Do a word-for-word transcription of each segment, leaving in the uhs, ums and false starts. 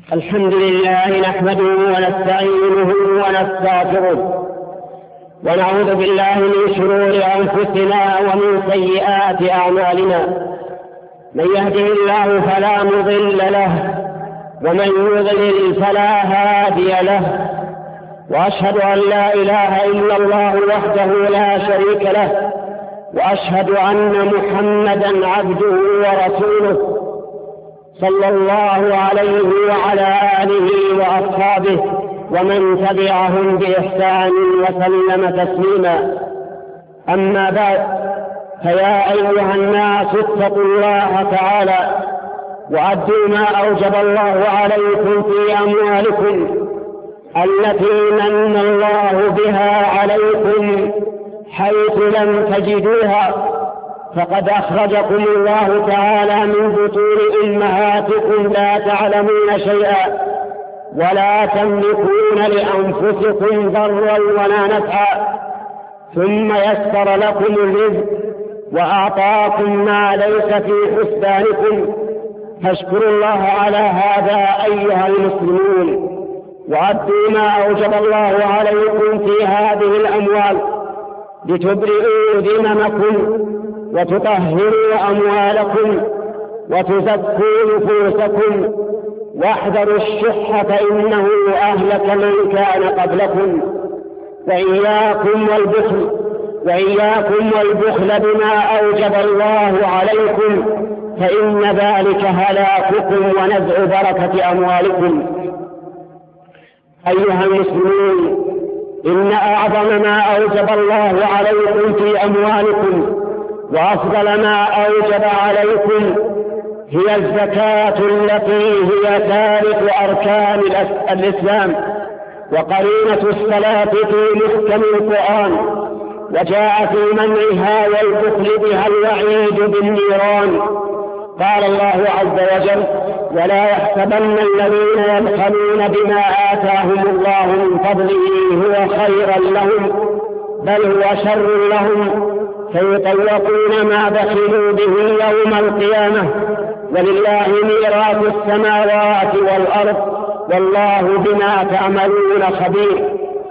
الحمد لله نحمده ونستعينه ونستغفره ونعوذ بالله من شرور أنفسنا ومن سيئات أعمالنا. من يهده الله فلا مضل له ومن يضلل فلا هادي له، وأشهد أن لا إله إلا الله وحده لا شريك له، وأشهد أن محمدا عبده ورسوله صلى الله عليه وعلى آله وأصحابه ومن تبعهم بإحسان وسلم تسليما. أما بعد، فيا أيها الناس اتقوا الله تعالى وأدوا ما أوجب الله عليكم في أموالكم التي من الله بها عليكم حيث لم تجدوها، فقد أخرجكم الله تعالى من بطون أمهاتكم لا تعلمون شيئا ولا تملكون لأنفسكم ضرا ولا نفعا، ثم يسر لكم الرزق وأعطاكم ما ليس في حسبانكم، فاشكروا الله على هذا أيها المسلمون، وأدوا ما أوجب الله عليكم في هذه الأموال لتبرئوا ذممكم وتطهروا أموالكم وتزكوا نفوسكم، واحذروا الشح فإنه أهلك من كان قبلكم، وإياكم والبخل وإياكم والبخل بما أوجب الله عليكم، فإن ذلك هلاككم ونزع بركة أموالكم. أيها المسلمون، إن أعظم ما أوجب الله عليكم في أموالكم وأفضل ما أوجب عليكم هي الزكاة التي هي ثالث أركان الإسلام وقرينة الصلاة في محكم القرآن، وجاء في منعها والبخل بها الوعيد بالنيران. قال الله عز وجل: ولا يحسبن الذين يبخلون بما آتاهم الله من فضله هو خيرا لهم بل هو شر لهم، فيطوقون ما بخلوا به يوم القيامة، ولله ميراث السماوات والأرض والله بما تعملون خبير.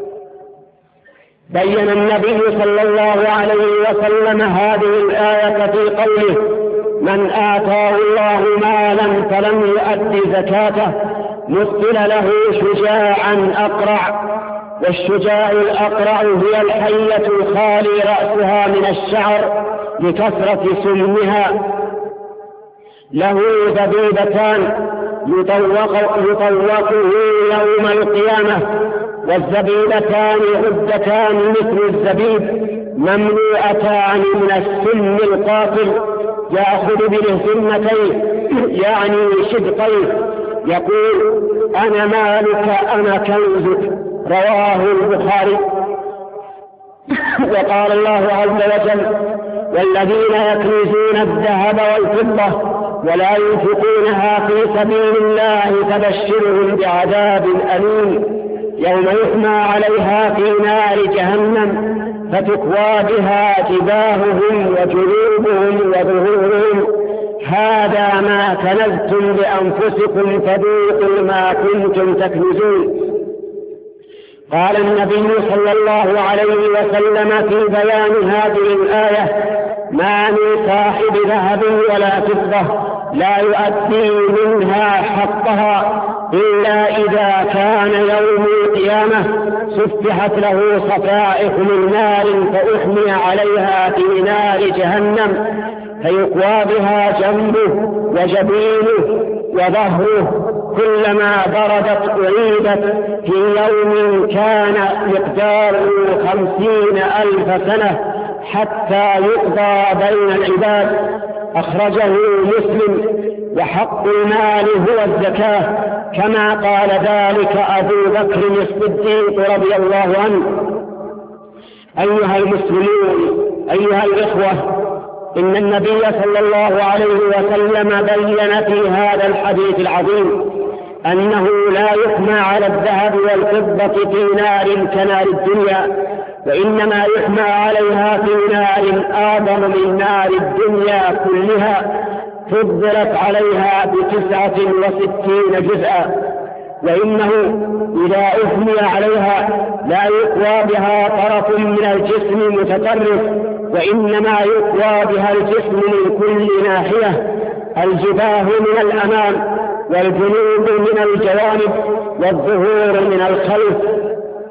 بين النبي صلى الله عليه وسلم هذه الآية في قوله: من آتاه الله مالا فلم يؤد زكاته مثل له شجاعا أقرع، والشجاع الأقرع هي الحية الخالي رأسها من الشعر لكثرة سمها، له زبيبتان يطوق يطوقه يوم القيامة، والزبيبتان عدتان مثل الزبيب مملوءتان من السم القاتل يأخذ بالهمتين يعني شدقين، يقول: أنا مالك أنا كنزك، رواه البخاري. وقال الله عز وجل: والذين يكنزون الذهب والفضة ولا ينفقونها في سبيل الله فبشرهم بعذاب أليم يوم يحمى عليها في نار جهنم فتكوى بها جباههم وجنوبهم وظهورهم هذا ما كنزتم لأنفسكم فذوقوا ما كنتم تكنزون. قال النبي صلى الله عليه وسلم في بيان هذه الآية: ما من صاحب ذهب ولا فضة لا يؤدي منها حقها إلا إذا كان يوم القيامة سفحت له صفائح من نار فأحمي عليها في نار جهنم فيقوى بها جنبه وجبينه وظهره، كلما بردت أعيدت في يوم كان مقداره خمسين ألف سنة حتى يقضى بين العباد. أخرجه مسلم. وحق المال هو الزكاة كما قال ذلك أبو بكر الصديق رضي الله عنه. أيها المسلمون، أيها الإخوة، إن النبي صلى الله عليه وسلم بين في هذا الحديث العظيم أنه لا يحمى على الذهب والفضة في نار كنار الدنيا، وإنما يحمى عليها في نار أعظم من نار الدنيا كلها فضلت عليها بتسعة وستين جزءا. وإنه إذا أثني عليها لا يقوى بها طرف من الجسم متطرف، وإنما يقوى بها الجسم من كل ناحية، الجباه من الأمام والجنوب من الجوانب والظهور من الخلف،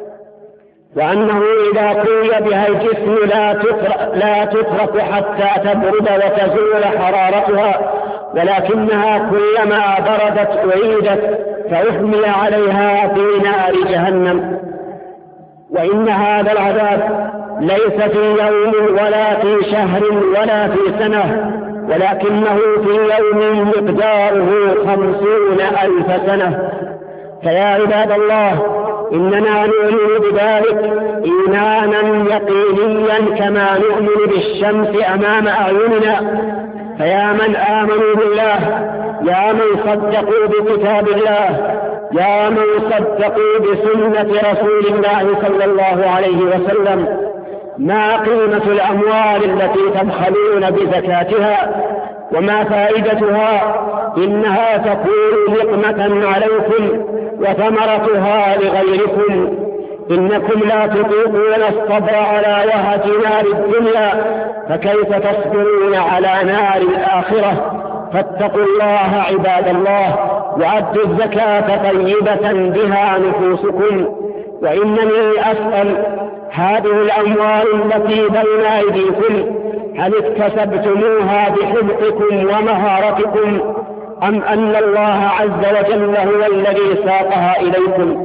وأنه إذا قوي بها الجسم لا تترك, لا تترك حتى تبرد وتزول حرارتها، ولكنها كلما بردت أعيدت فأحمي عليها في نار جهنم. وإن هذا العذاب ليس في يوم ولا في شهر ولا في سنة، ولكنه في يوم مقداره خمسون ألف سنة. فيا عباد الله، إننا نؤمن بذلك إيمانا يقينيا كما نؤمن بالشمس أمام أعيننا. فيا من آمنوا بالله، يا من صدقوا بكتاب الله، يا من صدقوا بسنة رسول الله صلى الله عليه وسلم، ما قيمة الأموال التي تبخلون بزكاتها؟ وما فائدتها؟ إنها تكون نقمة عليكم وثمرتها لغيركم. إنكم لا تطيقون الصبر على وهج نار الدنيا، فكيف تصبرون على نار الآخرة؟ فاتقوا الله عباد الله، وأدوا الزكاة طيبة بها نفوسكم. وإنني أسأل، هذه الأموال التي بين أيديكم هل اكتسبتموها بحذقكم ومهارتكم، أم أن الله عز وجل هو الذي ساقها إليكم؟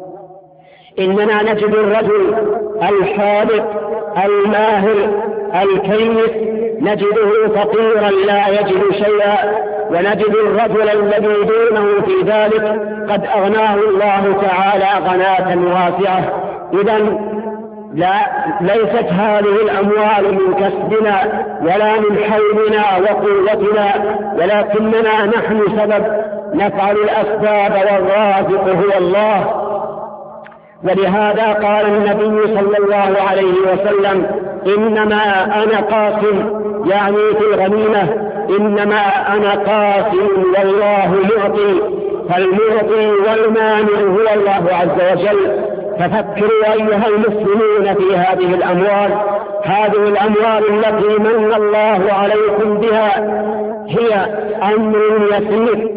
إننا نجد الرجل الحاذق الماهر الكيس نجده فقيرا لا يجد شيئا، ونجد الرجل الذي دونه في ذلك قد أغناه الله تعالى غناة واسعة. إذن لا ليست هذه الأموال من كسبنا ولا من حولنا وقوتنا، ولكننا نحن سبب، نفعل الأسباب والرازق هو الله. ولهذا قال النبي صلى الله عليه وسلم: إنما أنا قاسم، يعني في الغنيمة، إنما أنا قاسم والله معطي، فالمعطي والمانع هو الله عز وجل. ففكروا أيها المسلمون في هذه الأموال، هذه الأموال التي من الله عليكم بها هي أمر يسير،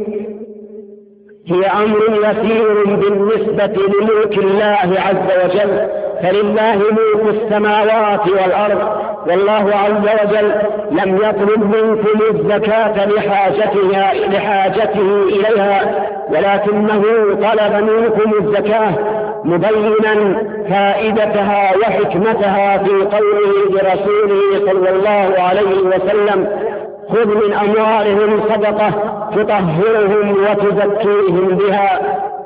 هي أمر يسير بالنسبة لملك الله عز وجل، فلله ملك السماوات والأرض، والله عز وجل لم يطلب منكم الزكاة لحاجتها لحاجته إليها، ولكنه طلب منكم الزكاة مبينا فائدتها وحكمتها في قوله لرسوله صلى الله عليه وسلم: خذ من أموالهم صدقة تطهرهم وتزكيهم بها.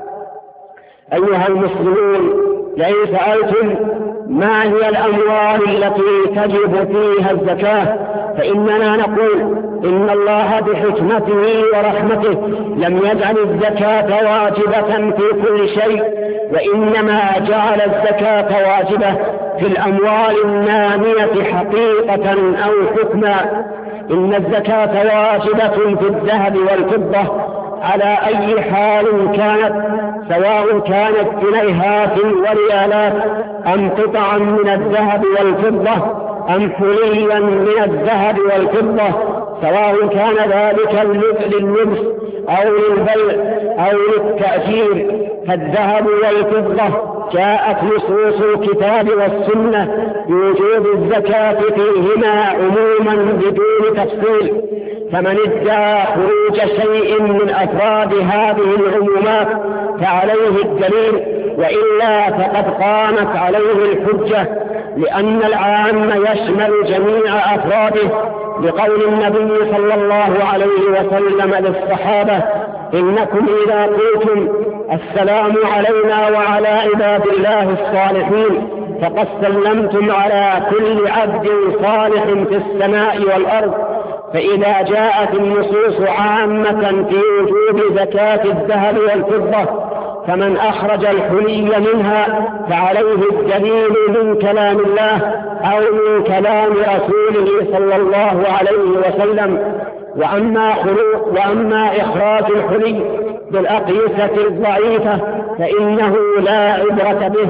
أيها المسلمون، لئن سألتم ما هي الأموال التي تجب فيها الزكاة، فإننا نقول إن الله بحكمته ورحمته لم يجعل الزكاة واجبة في كل شيء، وإنما جعل الزكاة واجبة في الأموال النامية حقيقة أو حكما. إن الزكاة واجبة في الذهب والفضة على أي حال كانت، سواء كانت جنيهات وريالات أم قطعا من الذهب والفضة أم حليا من الذهب والفضة، سواء كان ذلك لللبس أو للبيع أو للتأجير. فالذهب والفضة جاءت نصوص الكتاب والسنة بوجوب الزكاة فيهما عموما بدون تفصيل، فمن ادعى خروج شيء من أفراد هذه العمومات فعليه الدليل، وإلا فقد قامت عليه الحجة، لأن العام يشمل جميع أفراده، بقول النبي صلى الله عليه وسلم للصحابة: إنكم إذا قلتم السلام علينا وعلى عباد الله الصالحين فقد سلمتم على كل عبد صالح في السماء والأرض. فإذا جاءت النصوص عامة في وجوب زكاة الذهب والفضة، فمن أخرج الحلي منها فعليه الدليل من كلام الله أو من كلام رسوله صلى الله عليه وسلم. وأما, وأما إخراج الحلي بالأقيسة الضعيفة فإنه لا عبرة به.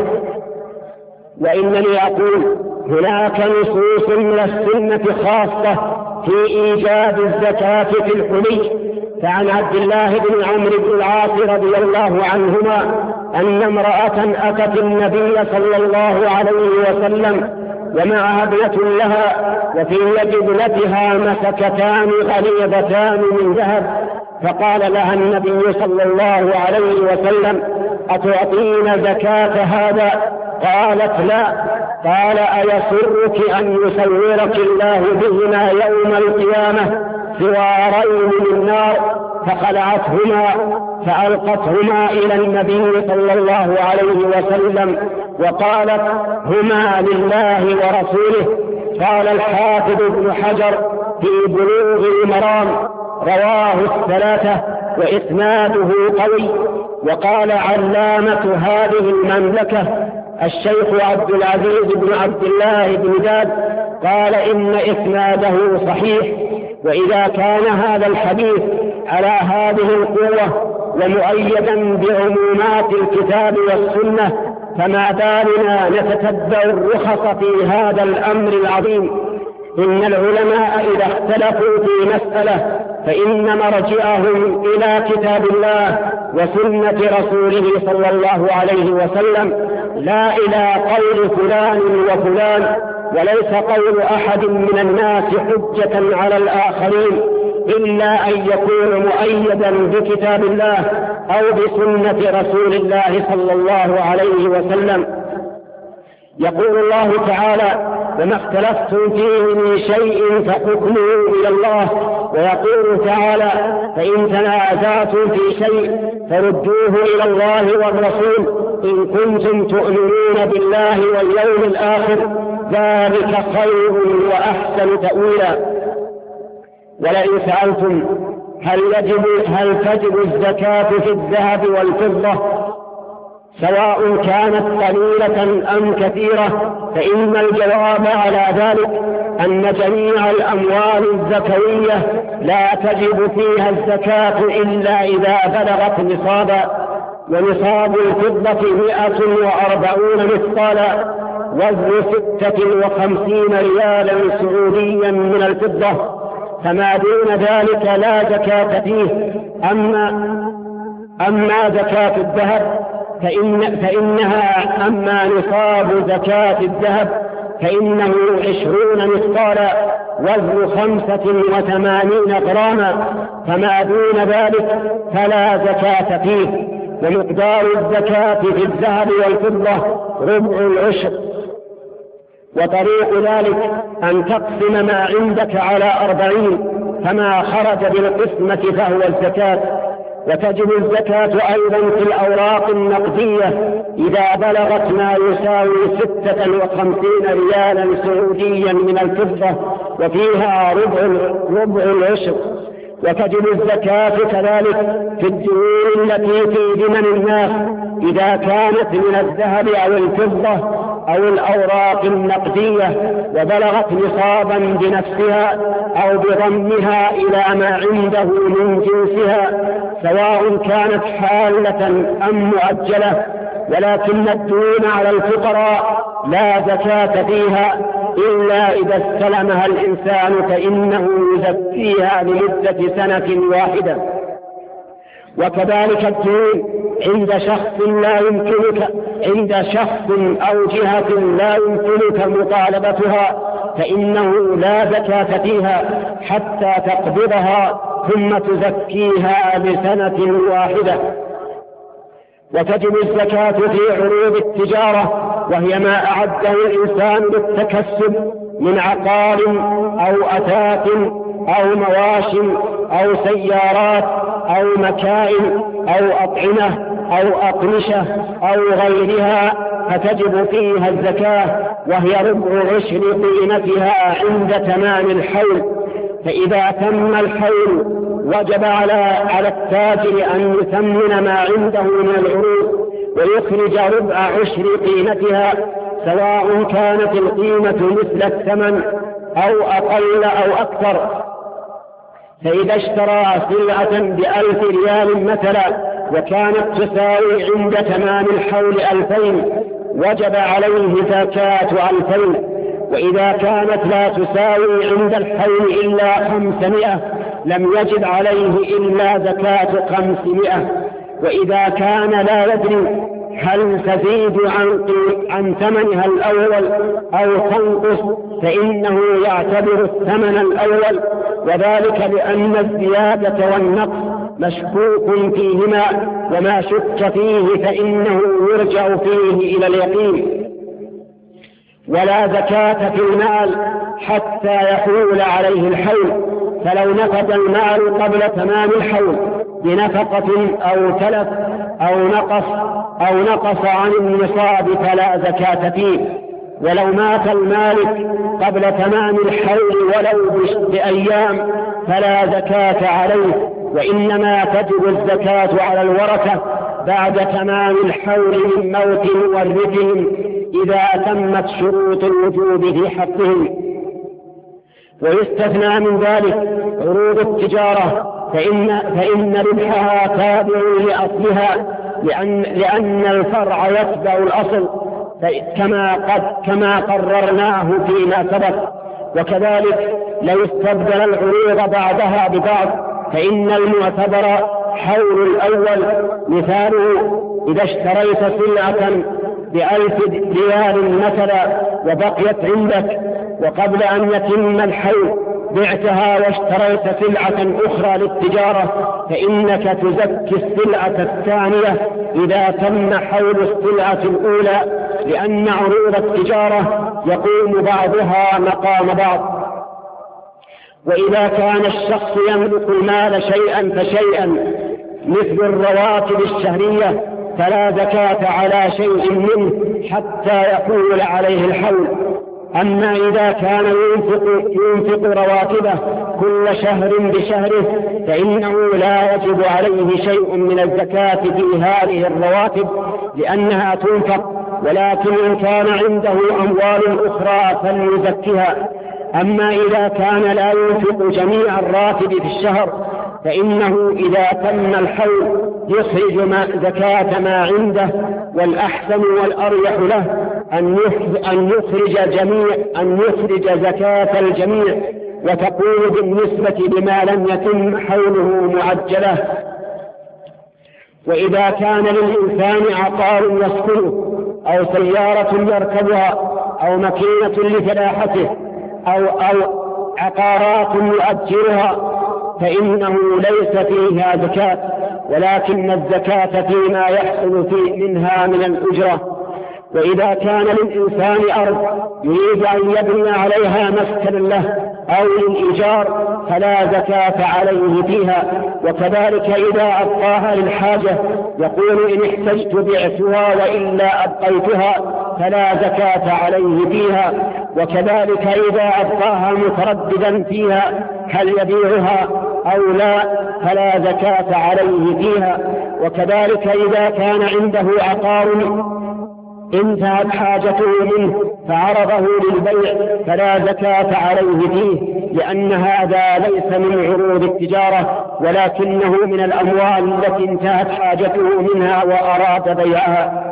وإنني أقول هناك نصوص من السنة خاصة في إيجاب الزكاة في الحلي. فعن عبد الله بن عمرو بن العاص رضي الله عنهما أن امرأة أتت النبي صلى الله عليه وسلم ومعها ابنة لها وفي يد ابنتها مسكتان غليظتان من ذهب، فقال لها النبي صلى الله عليه وسلم: أتعطين زكاة هذا؟ قالت: لا. قال: أيسرك أن يسورك الله بهما يوم القيامة سوارين من نار؟ فخلعتهما فألقتهما إلى النبي صلى الله عليه وسلم وقالت: هما لله ورسوله. قال الحافظ ابن حجر في بلوغ المرام: رواه الثلاثة وإسناده قوي. وقال علامة هذه المملكة الشيخ عبد العزيز بن عبد الله بن جاد قال إن إسناده صحيح. وإذا كان هذا الحديث على هذه القوة ومؤيدا بعمومات الكتاب والسنة، فما بالنا نتتبع الرخص في هذا الأمر العظيم. إن العلماء إذا اختلفوا في مسألة فإن مرجعهم إلى كتاب الله وسنة رسوله صلى الله عليه وسلم، لا إلى قول فلان وفلان، وليس قول أحد من الناس حجة على الآخرين إلا أن يكون مؤيدا بكتاب الله أو بسنة رسول الله صلى الله عليه وسلم. يقول الله تعالى: وما اختلفتم فيه من شيء فحكمه إلى الله. ويقول تعالى: فإن تنازعتم في شيء فردوه إلى الله والرسول إن كنتم تؤمنون بالله واليوم الآخر، ذلك خير وأحسن تأويلا. ولئن سألتم هل يجب هل تجب الزكاة في الذهب والفضة سواء كانت قليلة أم كثيرة، فإن الجواب على ذلك أن جميع الأموال الزكوية لا تجب فيها الزكاة إلا إذا بلغت نصابا. ونصاب الفضة مئة وأربعون مثقالا، وزن ستة وخمسين ريالا سعوديا من الفضة، فما دون ذلك لا زكاة فيه. أما, أما زكاة الذهب فإن فإنها أما نصاب زكاة الذهب فإنه عشرون مثقالا، وزن خمسة وثمانين غراما، فما دون ذلك فلا زكاة فيه. ومقدار الزكاة في الذهب والفضة ربع العشر. وطريق ذلك أن تقسم ما عندك على أربعين، فما خرج بالقسمة فهو الزكاة. وتجب الزكاة أيضا في الأوراق النقدية إذا بلغت ما يساوي ستة وخمسين ريالا سعوديا من الفضة وفيها ربع, ربع العشر. وتجب الزكاة كذلك في الديون التي في ذمم الناس إذا كانت من الذهب أو الفضة أو الأوراق النقدية وبلغت نصابا بنفسها أو بضمها إلى ما عنده من جنسها، سواء كانت حالة أم مؤجلة. ولكن الديون على الفقراء لا زكاة فيها إلا إذا استلمها الإنسان فإنه يزكيها لمدة سنة واحدة. وكذلك الدين عند شخص لا يمكنك عند شخص أو جهة لا يمكنك مطالبتها فإنه لا زكاة فيها حتى تقبضها ثم تزكيها لسنة واحدة. وتجب الزكاة في عروض التجارة، وهي ما أعده الإنسان بالتكسب من عقار أو أثاث أو مواش أو سيارات أو مكائن أو أطعمة أو أقمشة أو غيرها، فتجب فيها الزكاة، وهي ربع عشر قيمتها عند تمام الحول. فإذا تم الحول وجب على على التاجر أن يثمن ما عنده من العروض ويخرج ربع عشر قيمتها، سواء كانت القيمة مثل الثمن أو أقل أو أكثر. فإذا اشترى سلعة بألف ريال مثلا وكانت تساوي عند تمام الحول ألفين وجب عليه زكاة ألفين، وإذا كانت لا تساوي عند الحول إلا خمسمائة لم يجب عليه إلا زكاة خمسمائة. وإذا كان لا يدري هل تزيد عن, عن ثمنها الأول أو تنقص فإنه يعتبر الثمن الأول، وذلك لأن الزيادة والنقص مشكوك فيهما، وما شك فيه فإنه يرجع فيه إلى اليقين. ولا زكاة في المال حتى يحول عليه الحول، فلو نفد المال قبل تمام الحول بنفقة أو تلف أو نقص أو نقص عن النصاب فلا زكاة فيه. ولو مات المالك قبل تمام الحول ولو بأيام فلا زكاة عليه، وإنما تجب الزكاة على الورثة بعد تمام الحول من موت مورثهم إذا تمت شروط الوجوب في حقهم. ويستثنى من ذلك عروض التجارة، فإن, فإن ربحها تابع لأصلها، لأن, لأن الفرع يتبع الأصل كما, قد كما قررناه فيما سبق. وكذلك لو استبدل العروض بعضها ببعض فإن المعتبر حول الأول، مثاله إذا اشتريت سلعة بألف ريال مثلا وبقيت عندك وقبل أن يتم الحول بعتها واشتريت سلعة أخرى للتجارة، فإنك تزكي السلعة الثانية إذا تم حول السلعة الأولى، لأن عروض التجارة يقوم بعضها مقام بعض. وإذا كان الشخص يملك المال شيئا فشيئا مثل الرواتب الشهرية فلا زكاة على شيء منه حتى يحول عليه الحول. أما إذا كان ينفق, ينفق رواتبه كل شهر بشهره فإنه لا يجب عليه شيء من الزكاة في هذه الرواتب لأنها تنفق، ولكن إن كان عنده أموال أخرى فليزكها. أما إذا كان لا ينفق جميع الراتب في الشهر فإنه إذا تم الحول يخرج ما زكاة ما عنده، والأحسن والأريح له أن يخرج جميع أن يخرج زكاة الجميع، وتكون بالنسبة لما لم يتم حوله معجلة. وإذا كان للإنسان عقار يسكنه أو سيارة يركبها أو مكينة لفلاحته أو, أو عقارات يؤجرها فإنه ليس فيها زكاة، ولكن الزكاة فيما يحصل فيه منها من الأجرة. وإذا كان للإنسان أرض يريد أن يبني عليها مسكنا له أو للإيجار فلا زكاة عليه فيها. وكذلك إذا أبقاها للحاجة يقول إن احتجت بعتها وإلا أبقيتها فلا زكاة عليه فيها. وكذلك إذا أبقاها مترددا فيها هل يبيعها أو لا فلا زكاة عليه فيها. وكذلك إذا كان عنده عقار انتهت حاجته منه فعرضه للبيع فلا زكاة عليه فيه، لأن هذا ليس من عروض التجارة ولكنه من الأموال التي انتهت حاجته منها وأراد بيعها.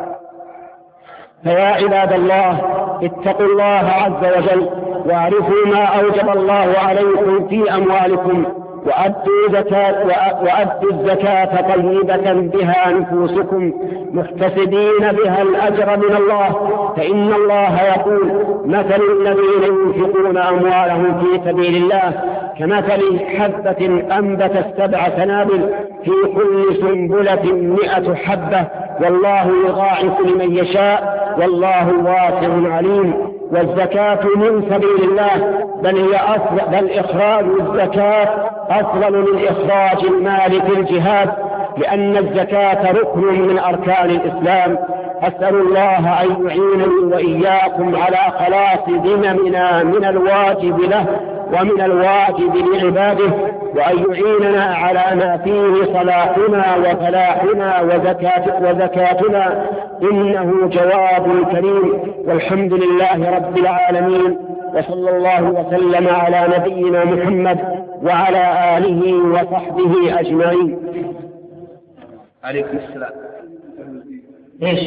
فيا عباد الله اتقوا الله عز وجل واعرفوا ما أوجب الله عليكم في أموالكم، وأدوا, زكاة وأدوا الزكاة طيبة بها نفوسكم محتسبين بها الأجر من الله، فإن الله يقول مثل الذين ينفقون أموالهم في سبيل الله كمثل حبة أنبتت سبع سنابل في كل سنبلة مئة حبة والله يضاعف لمن يشاء والله واسع عليم. والزكاة من سبيل الله بل هي أفضل، بل إخراج الزكاة أفضل من إخراج المال في الجهاد، لأن الزكاة ركن من أركان الإسلام. أسأل الله أن يعينني وإياكم على خلاص ذممنا من الواجب له ومن الواجب لعباده، وأن يعيننا على ما فيه صلاحنا وفلاحنا وزكاة وزكاتنا، إنه جواب كريم. والحمد لله رب العالمين، وصلى الله وسلم على نبينا محمد وعلى آله وصحبه أجمعين. عليكم السلام. إيش؟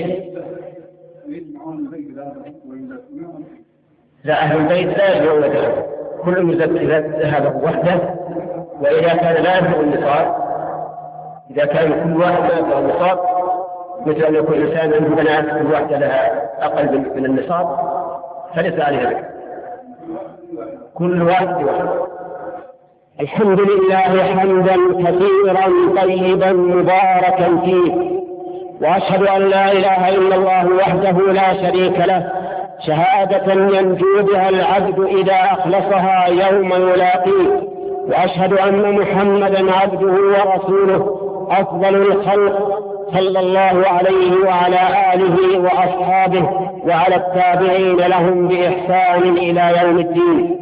لا، أهل البيت لا يجمعون ذهب، كل إذا ذهب وحده، وإذا كان لا يبلغ النصاب، إذا كان كل واحد لا يبلغ النصاب، مثل أن يكون إنسان عنده بنات كل واحدة لها أقل من النصاب، فليس عليه ذلك، كل واحد واحد. الحمد لله حمدا كثيرا طيبا مباركا فيه، وأشهد أن لا إله إلا الله وحده لا شريك له، شهادة ينجو بها العبد إذا أخلصها يوم يلاقيه، وأشهد أن محمدا عبده ورسوله أفضل الخلق صلى الله عليه وعلى آله وأصحابه وعلى التابعين لهم بإحسان إلى يوم الدين.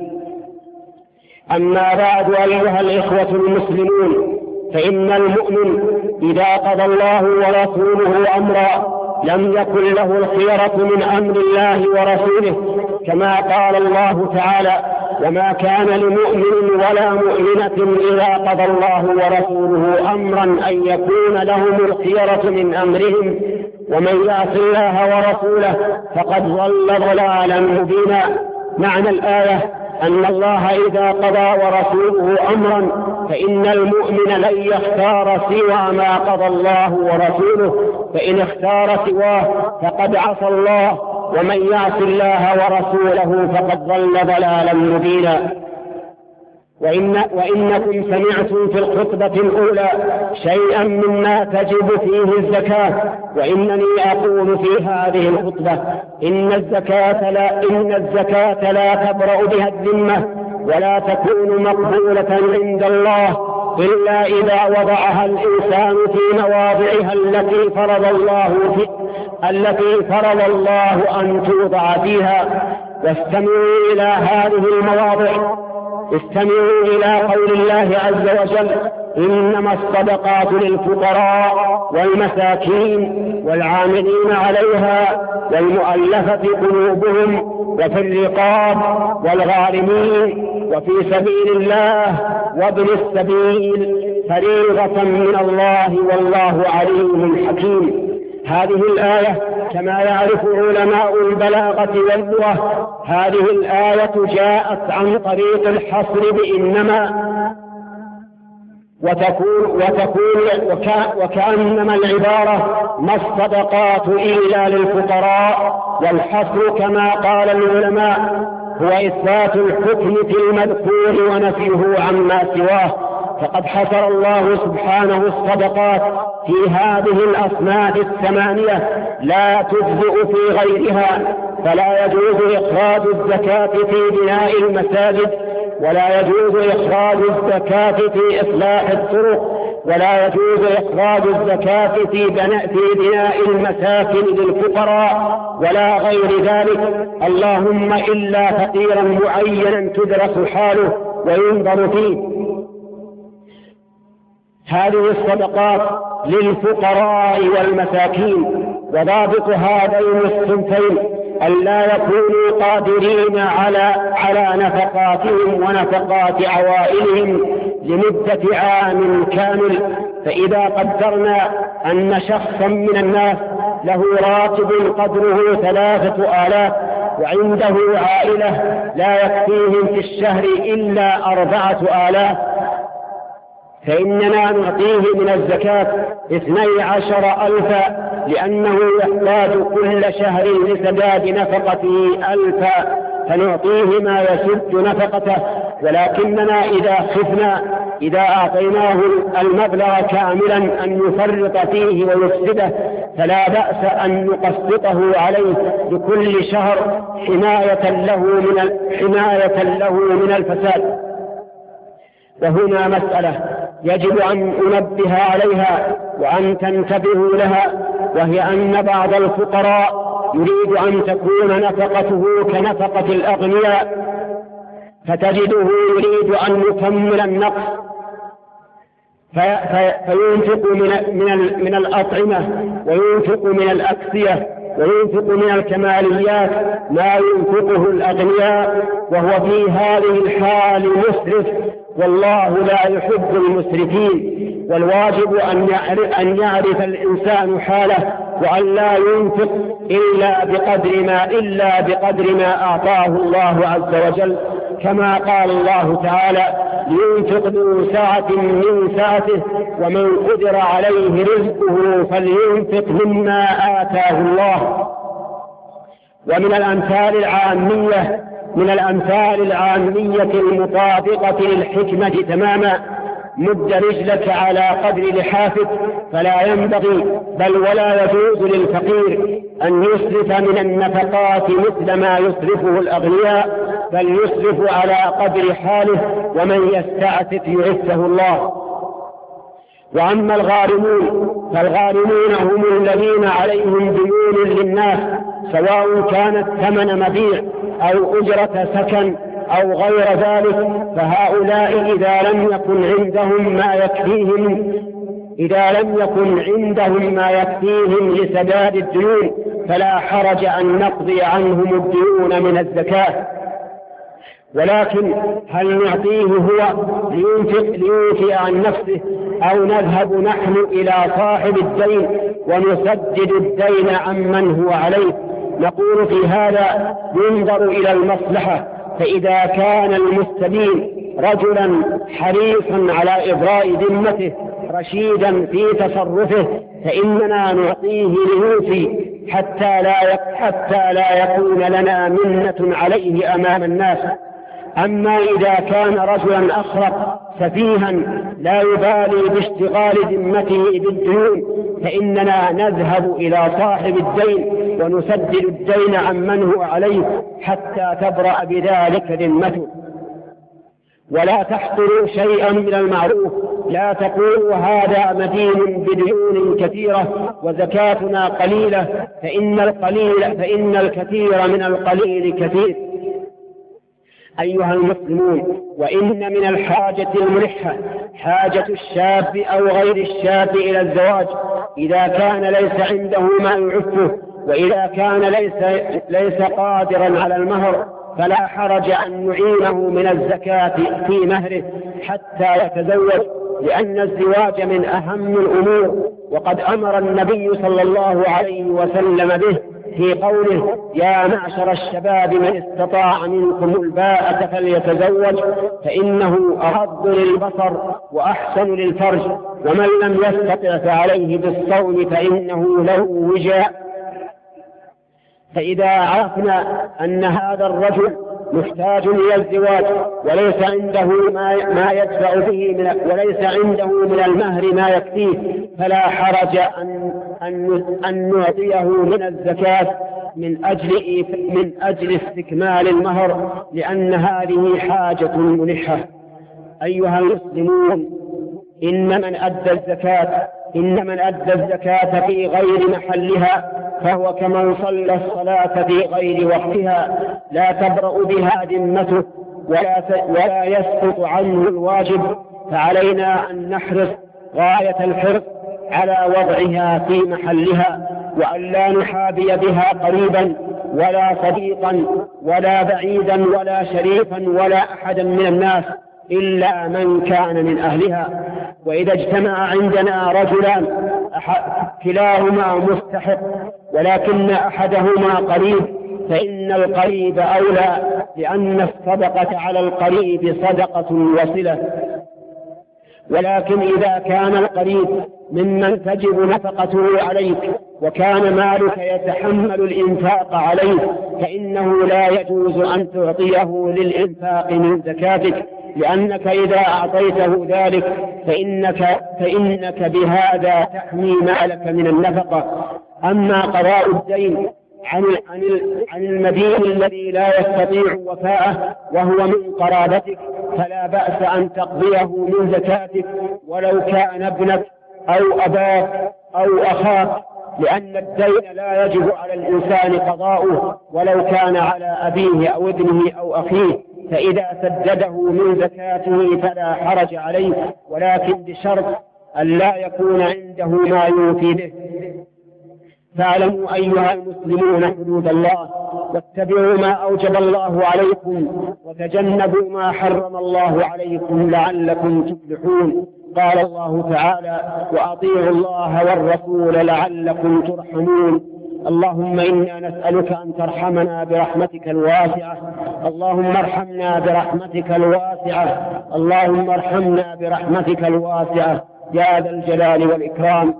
أما بعد، أيها الإخوة المسلمون، فإن المؤمن إذا قضى الله ورسوله أمرا لم يكن له الخيرة من أمر الله ورسوله، كما قال الله تعالى: وما كان لمؤمن ولا مؤمنة إذا قضى الله ورسوله أمرا أن يكون لهم الخيرة من أمرهم، ومن يعص الله ورسوله فقد ضل ضلالا مبينا. معنى الآية أن الله إذا قضى ورسوله أمرا فإن المؤمن لن يختار سوى ما قضى الله ورسوله، فإن اختار سواه فقد عصى الله، ومن يعص الله ورسوله فقد ضل ضلالا مبينا. وإن وإنكم سمعتم في الخطبة الأولى شيئا مما تجب فيه الزكاة، وإنني أقول في هذه الخطبة إن الزكاة لا, إن الزكاة لا تبرأ بها الذمة ولا تكون مقبولة عند الله إلا إذا وضعها الإنسان في مواضعها التي فرض الله في التي فرض الله أن توضع فيها. واستمعوا إلى هذه المواضع، استمعوا إلى قول الله عز وجل: إنما الصدقات للفقراء والمساكين والعاملين عليها والمؤلفة قلوبهم وفي الرقاب والغارمين وفي سبيل الله وابن السبيل فريضة من الله والله عليم حكيم. هذه الآية كما يعرف علماء البلاغة واللغة، هذه الآية جاءت عن طريق الحصر بإنما، وتكون, وتكون وكا وكأنما العبارة ما الصدقات إلا للفقراء، والحصر كما قال العلماء هو إثبات الحكم في المذكور ونفيه عما سواه. فقد حصر الله سبحانه الصدقات في هذه الأصناف الثمانية لا تجزئ في غيرها، فلا يجوز إخراج الزكاة في بناء المساجد، ولا يجوز إخراج الزكاة في إصلاح الطرق، ولا يجوز إخراج الزكاة في بناء المساكن للفقراء ولا غير ذلك، اللهم إلا فقيرا معينا تدرس حاله وينظر فيه. هذه الصدقات للفقراء والمساكين، وضابط هذين الصنفين ألا يكونوا قادرين على على نفقاتهم ونفقات عوائلهم لمدة عام كامل. فإذا قدرنا أن شخصا من الناس له راتب قدره ثلاثة آلاف وعنده عائلة لا يكفيهم في الشهر إلا أربعة آلاف، فإننا نعطيه من الزكاة اثني عشر ألفا، لأنه يحتاج كل شهر لسداد نفقته ألفا، فنعطيه ما يسد نفقته. ولكننا إذا خفنا إذا أعطيناه المبلغ كاملا أن يفرط فيه ويفسده، فلا بأس أن نقسطه عليه لكل شهر حماية له من حماية له من الفساد. وهنا مسألة يجب أن أنبه عليها وأن تنتبهوا لها، وهي أن بعض الفقراء يريد أن تكون نفقته كنفقة الأغنياء، فتجده يريد أن يكمل النقص فينفق من, من, من الأطعمة وينفق من الأكسية وينفق من الكماليات ما ينفقه الأغنياء، وهو في هذه الحال مسرف، والله لا يحب المسرفين. والواجب أن يعرف, أن يعرف الإنسان حاله، وأن لا ينفق إلا بقدر ما, إلا بقدر ما أعطاه الله عز وجل، كما قال الله تعالى: لينفق ذو سعة من سعته ومن قدر عليه رزقه فلينفق مما آتاه الله. ومن الأمثال العامية من الأمثال العامية المطابقة للحكمة تماما: مد رجلك على قدر لحافك، فلا ينبغي بل ولا يجوز للفقير أن يسرف من النفقات مثل ما يسرفه الأغنياء، بل يسرف على قدر حاله، ومن يستعفف يعفه الله. وأما الغارمون فالغارمون هم الذين عليهم ديون للناس، سواء كانت ثمن مبيع أو أجرة سكن أو غير ذلك، فهؤلاء إذا لم يكن عندهم ما يكفيهم إذا لم يكن عندهم ما يكفيهم لسداد الديون فلا حرج أن نقضي عنهم الديون من الزكاة. ولكن هل نعطيه هو لينفق لينفق عن نفسه، أو نذهب نحن إلى صاحب الدين ونسدد الدين عمن هو عليه؟ نقول في هذا ينظر إلى المصلحة، فإذا كان المستدين رجلا حريصا على إبراء ذمته رشيدا في تصرفه فإننا نعطيه ليوفي حتى لا حتى لا يكون لنا منة عليه أمام الناس. أما إذا كان رجلا أخرق سفيها لا يبالي باشتغال ذمته بالديون فإننا نذهب إلى صاحب الدين ونسدد الدين عمن هو عليه حتى تبرأ بذلك ذمته. ولا تحقروا شيئا من المعروف، لا تقولوا هذا مدين بديون كثيرة وزكاتنا قليلة، فإن القليل فإن الكثير من القليل كثير. أيها المسلمون، وإن من الحاجة الملحة حاجة الشاب أو غير الشاب إلى الزواج إذا كان ليس عنده ما يعفه، وإذا كان ليس, ليس قادرا على المهر فلا حرج أن نعينه من الزكاة في مهره حتى يتزوج، لأن الزواج من أهم الأمور، وقد أمر النبي صلى الله عليه وسلم به في قوله: يا معشر الشباب من استطاع منكم الباءة فليتزوج فإنه أغض للبصر وأحسن للفرج، ومن لم يستطع فعليه بالصوم فإنه له وجاء. فإذا عرفنا أن هذا الرجل محتاج إلى الزواج وليس عنده ما يدفع به من وليس عنده من المهر ما يكفيه فلا حرج أن أن أن نعطيه من الزكاة من أجل من أجل استكمال المهر، لأن هذه حاجة ملحة. أيها المسلمون، إن من أدى الزكاة إن من أدى الزكاة في غير محلها فهو كمن صلى الصلاة في غير وقتها، لا تبرأ بها ذمته ولا, ولا يسقط عنه الواجب، فعلينا أن نحرص غاية الحرص على وضعها في محلها، وأن لا نحابي بها قريبا ولا صديقا ولا بعيدا ولا شريفا ولا أحدا من الناس إلا من كان من أهلها. وإذا اجتمع عندنا رجلان كلاهما مستحق ولكن أحدهما قريب فإن القريب أولى، لأن الصدقة على القريب صدقة وصلة. ولكن إذا كان القريب ممن تجب نفقته عليك وكان مالك يتحمل الإنفاق عليه فإنه لا يجوز أن تعطيه للإنفاق من زكاتك، لأنك إذا أعطيته ذلك فإنك, فإنك بهذا تحمي مالك من النفقة. أما قضاء الدين عن, عن, عن المدين الذي لا يستطيع وفاءه وهو من قرابتك فلا بأس أن تقضيه من زكاتك ولو كان ابنك أو أباك أو أخاك، لأن الدين لا يجب على الإنسان قضاؤه ولو كان على أبيه أو ابنه أو أخيه، فإذا سدده من زكاته فلا حرج عليه، ولكن بشرط أن لا يكون عنده ما يوفي به. فاعلموا أيها المسلمون حدود الله، واتبعوا ما أوجب الله عليكم، وتجنبوا ما حرم الله عليكم لعلكم تفلحون. قال الله تعالى: وأطيعوا الله والرسول لعلكم ترحمون. اللهم إنا نسألك أن ترحمنا برحمتك الواسعة. اللهم ارحمنا برحمتك الواسعة. اللهم ارحمنا برحمتك الواسعة يا ذا الجلال والإكرام.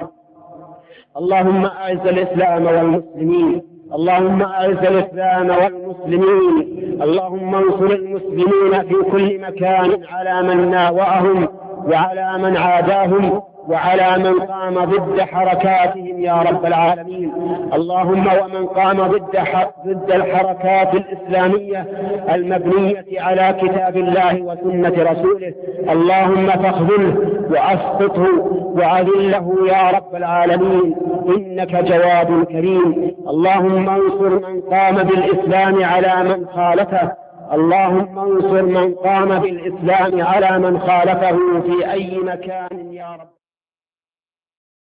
اللهم أعز الإسلام والمسلمين. اللهم أعز الإسلام والمسلمين. اللهم انصر المسلمين في كل مكان على من ناوأهم وعلى من عاداهم وعلى من قام ضد حركاتهم يا رب العالمين. اللهم ومن قام ضد ضد الحركات الإسلامية المبنية على كتاب الله وسنة رسوله، اللهم فاخذله وأسقطه وأذله يا رب العالمين، إنك جواد كريم. اللهم انصر من قام بالإسلام على من خالفه. اللهم انصر من قام بالإسلام على من خالفه في أي مكان يا رب.